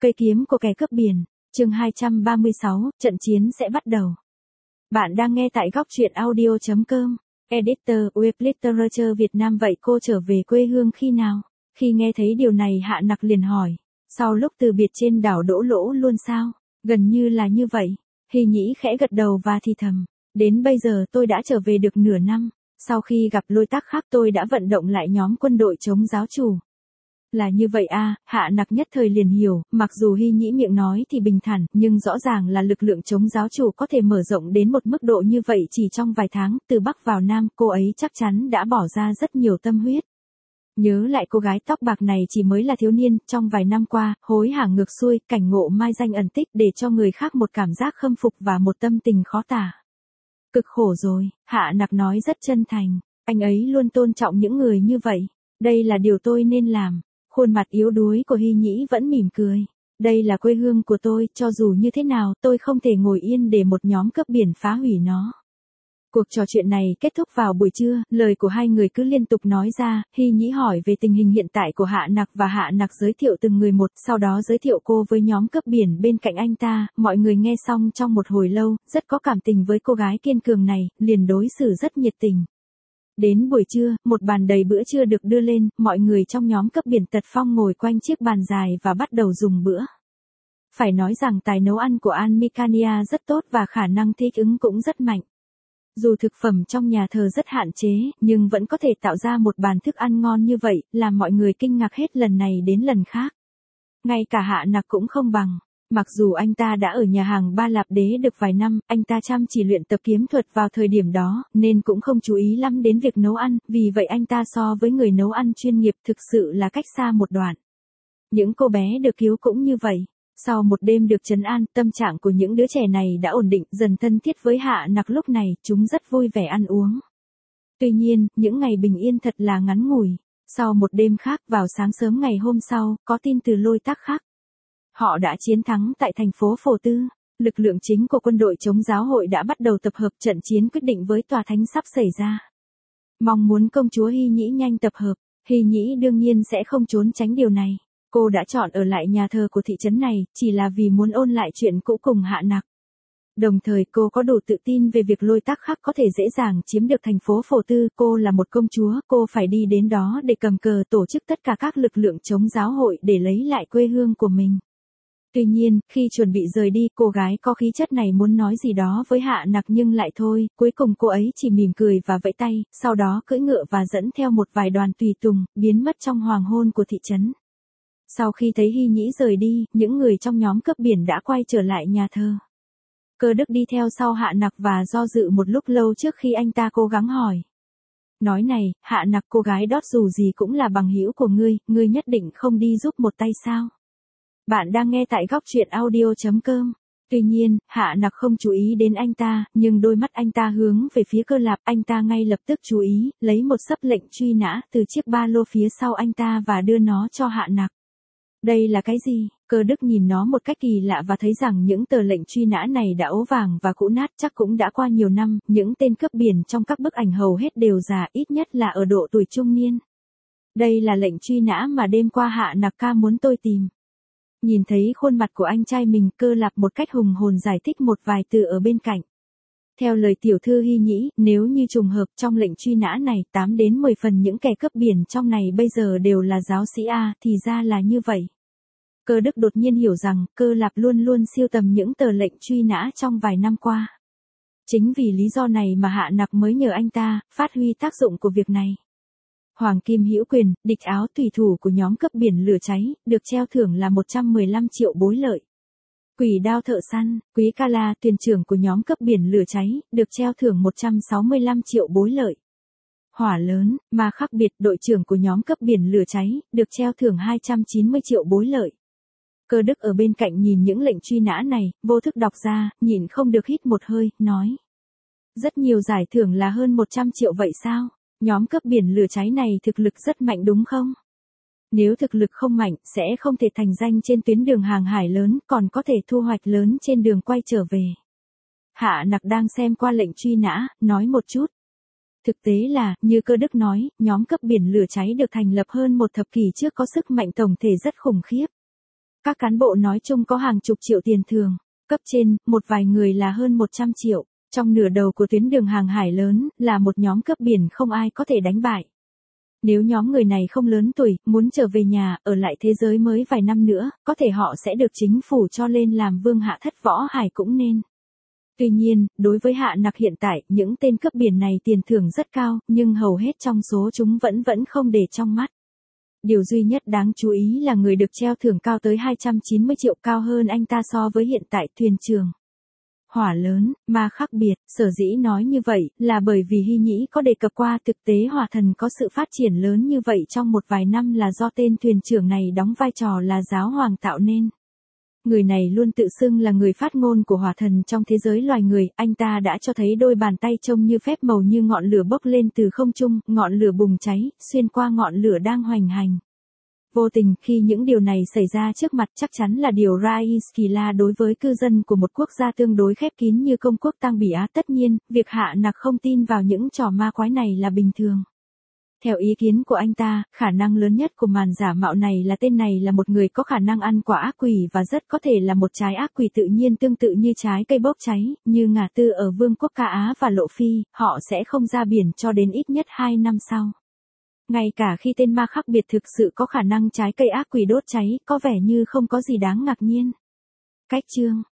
Cây kiếm của kẻ cướp biển, chương 236, trận chiến sẽ bắt đầu. Bạn đang nghe tại góc truyện audio.com, Editor, Web Literature Việt Nam. Vậy cô trở về quê hương khi nào? Khi nghe thấy điều này Hạ Nặc liền hỏi, sau lúc từ biệt trên đảo Đỗ Lỗ luôn sao? Gần như là như vậy. Hy Nhĩ khẽ gật đầu và thì thầm, đến bây giờ tôi đã trở về được nửa năm, sau khi gặp Lôi Tác Khắc tôi đã vận động lại nhóm quân đội chống giáo chủ. Là như vậy à, Hạ Nặc nhất thời liền hiểu, mặc dù Hy Nhĩ miệng nói thì bình thản, nhưng rõ ràng là lực lượng chống giáo chủ có thể mở rộng đến một mức độ như vậy chỉ trong vài tháng, từ Bắc vào Nam, cô ấy chắc chắn đã bỏ ra rất nhiều tâm huyết. Nhớ lại cô gái tóc bạc này chỉ mới là thiếu niên, trong vài năm qua, hối hả ngược xuôi, cảnh ngộ mai danh ẩn tích để cho người khác một cảm giác khâm phục và một tâm tình khó tả. Cực khổ rồi, Hạ Nặc nói rất chân thành, anh ấy luôn tôn trọng những người như vậy, đây là điều tôi nên làm. Khuôn mặt yếu đuối của Hy Nhĩ vẫn mỉm cười. Đây là quê hương của tôi, cho dù như thế nào tôi không thể ngồi yên để một nhóm cướp biển phá hủy nó. Cuộc trò chuyện này kết thúc vào buổi trưa, lời của hai người cứ liên tục nói ra, Hy Nhĩ hỏi về tình hình hiện tại của Hạ Nặc và Hạ Nặc giới thiệu từng người một, sau đó giới thiệu cô với nhóm cướp biển bên cạnh anh ta, mọi người nghe xong trong một hồi lâu, rất có cảm tình với cô gái kiên cường này, liền đối xử rất nhiệt tình. Đến buổi trưa, một bàn đầy bữa trưa được đưa lên, mọi người trong nhóm cướp biển Tật Phong ngồi quanh chiếc bàn dài và bắt đầu dùng bữa. Phải nói rằng tài nấu ăn của An Micania rất tốt và khả năng thích ứng cũng rất mạnh. Dù thực phẩm trong nhà thờ rất hạn chế, nhưng vẫn có thể tạo ra một bàn thức ăn ngon như vậy, làm mọi người kinh ngạc hết lần này đến lần khác. Ngay cả Hạ Nặc cũng không bằng. Mặc dù anh ta đã ở nhà hàng Ba Lạp Đế được vài năm, anh ta chăm chỉ luyện tập kiếm thuật vào thời điểm đó, nên cũng không chú ý lắm đến việc nấu ăn, vì vậy anh ta so với người nấu ăn chuyên nghiệp thực sự là cách xa một đoạn. Những cô bé được cứu cũng như vậy. Sau một đêm được trấn an, tâm trạng của những đứa trẻ này đã ổn định, dần thân thiết với Hạ Nặc lúc này, chúng rất vui vẻ ăn uống. Tuy nhiên, những ngày bình yên thật là ngắn ngủi. Sau một đêm khác, vào sáng sớm ngày hôm sau, có tin từ Lôi Tác Khắc. Họ đã chiến thắng tại thành phố Phổ Tư. Lực lượng chính của quân đội chống giáo hội đã bắt đầu tập hợp, trận chiến quyết định với tòa thánh sắp xảy ra. Mong muốn công chúa Hy Nhĩ nhanh tập hợp, Hy Nhĩ đương nhiên sẽ không trốn tránh điều này. Cô đã chọn ở lại nhà thờ của thị trấn này, chỉ là vì muốn ôn lại chuyện cũ cùng Hạ Nặc. Đồng thời cô có đủ tự tin về việc Lôi Tác Khắc có thể dễ dàng chiếm được thành phố Phổ Tư. Cô là một công chúa, cô phải đi đến đó để cầm cờ tổ chức tất cả các lực lượng chống giáo hội để lấy lại quê hương của mình. Tuy nhiên, khi chuẩn bị rời đi, cô gái có khí chất này muốn nói gì đó với Hạ Nặc nhưng lại thôi, cuối cùng cô ấy chỉ mỉm cười và vẫy tay, sau đó cưỡi ngựa và dẫn theo một vài đoàn tùy tùng, biến mất trong hoàng hôn của thị trấn. Sau khi thấy Hy Nhĩ rời đi, những người trong nhóm cướp biển đã quay trở lại nhà thờ. Cơ Đức đi theo sau Hạ Nặc và do dự một lúc lâu trước khi anh ta cố gắng hỏi. Nói này, Hạ Nặc, cô gái đó dù gì cũng là bằng hữu của ngươi nhất định không đi giúp một tay sao? Bạn đang nghe tại góc truyện audio.com. Tuy nhiên, Hạ Nặc không chú ý đến anh ta, nhưng đôi mắt anh ta hướng về phía Cơ Lạp, anh ta ngay lập tức chú ý, lấy một xấp lệnh truy nã từ chiếc ba lô phía sau anh ta và đưa nó cho Hạ Nặc. Đây là cái gì? Cơ Đức nhìn nó một cách kỳ lạ và thấy rằng những tờ lệnh truy nã này đã ố vàng và cũ nát, chắc cũng đã qua nhiều năm, những tên cướp biển trong các bức ảnh hầu hết đều già, ít nhất là ở độ tuổi trung niên. Đây là lệnh truy nã mà đêm qua Hạ Nặc ca muốn tôi tìm. Nhìn thấy khuôn mặt của anh trai mình, Cơ Lạp một cách hùng hồn giải thích một vài từ ở bên cạnh. Theo lời tiểu thư Hy Nhĩ, nếu như trùng hợp trong lệnh truy nã này, 8 đến 10 phần những kẻ cướp biển trong này bây giờ đều là giáo sĩ A, thì ra là như vậy. Cơ Đức đột nhiên hiểu rằng, Cơ Lạp luôn luôn sưu tầm những tờ lệnh truy nã trong vài năm qua. Chính vì lý do này mà Hạ Nặc mới nhờ anh ta, phát huy tác dụng của việc này. Hoàng Kim Hữu Quyền, địch áo tùy thủ của nhóm cướp biển lửa cháy, được treo thưởng là 115 triệu bối lợi. Quỷ đao thợ săn, Quý Kala, thuyền trưởng của nhóm cướp biển lửa cháy, được treo thưởng 165 triệu bối lợi. Hỏa lớn, Ma Khắc Biệt, đội trưởng của nhóm cướp biển lửa cháy, được treo thưởng 290 triệu bối lợi. Cơ Đức ở bên cạnh nhìn những lệnh truy nã này, vô thức đọc ra, nhịn không được hít một hơi, nói. Rất nhiều giải thưởng là hơn 100 triệu vậy sao? Nhóm cướp biển lửa cháy này thực lực rất mạnh đúng không? Nếu thực lực không mạnh, sẽ không thể thành danh trên tuyến đường hàng hải lớn, còn có thể thu hoạch lớn trên đường quay trở về. Hạ Nặc đang xem qua lệnh truy nã, nói một chút. Thực tế là, như Cơ Đức nói, nhóm cướp biển lửa cháy được thành lập hơn một thập kỷ trước có sức mạnh tổng thể rất khủng khiếp. Các cán bộ nói chung có hàng chục triệu tiền thưởng, cấp trên, một vài người là hơn 100 triệu. Trong nửa đầu của tuyến đường hàng hải lớn, là một nhóm cướp biển không ai có thể đánh bại. Nếu nhóm người này không lớn tuổi, muốn trở về nhà, ở lại thế giới mới vài năm nữa, có thể họ sẽ được chính phủ cho lên làm vương hạ thất võ hải cũng nên. Tuy nhiên, đối với Hạ Nặc hiện tại, những tên cướp biển này tiền thưởng rất cao, nhưng hầu hết trong số chúng vẫn không để trong mắt. Điều duy nhất đáng chú ý là người được treo thưởng cao tới 290 triệu, cao hơn anh ta so với hiện tại thuyền trưởng. Hỏa lớn, mà khác biệt, sở dĩ nói như vậy, là bởi vì Hy Nhĩ có đề cập qua thực tế hỏa thần có sự phát triển lớn như vậy trong một vài năm là do tên thuyền trưởng này đóng vai trò là giáo hoàng tạo nên. Người này luôn tự xưng là người phát ngôn của hỏa thần trong thế giới loài người, anh ta đã cho thấy đôi bàn tay trông như phép màu như ngọn lửa bốc lên từ không trung, ngọn lửa bùng cháy, xuyên qua ngọn lửa đang hoành hành. Vô tình, khi những điều này xảy ra trước mặt chắc chắn là điều Raiskila đối với cư dân của một quốc gia tương đối khép kín như công quốc Tang Bỉ Á. Tất nhiên, việc Hạ Nặc không tin vào những trò ma quái này là bình thường. Theo ý kiến của anh ta, khả năng lớn nhất của màn giả mạo này là tên này là một người có khả năng ăn quả ác quỷ và rất có thể là một trái ác quỷ tự nhiên tương tự như trái cây bốc cháy, như ngả tư ở Vương quốc Ca Á và Lộ Phi, họ sẽ không ra biển cho đến ít nhất 2 năm sau. Ngay cả khi tên ma khác biệt thực sự có khả năng trái cây ác quỷ đốt cháy, có vẻ như không có gì đáng ngạc nhiên. Cách chương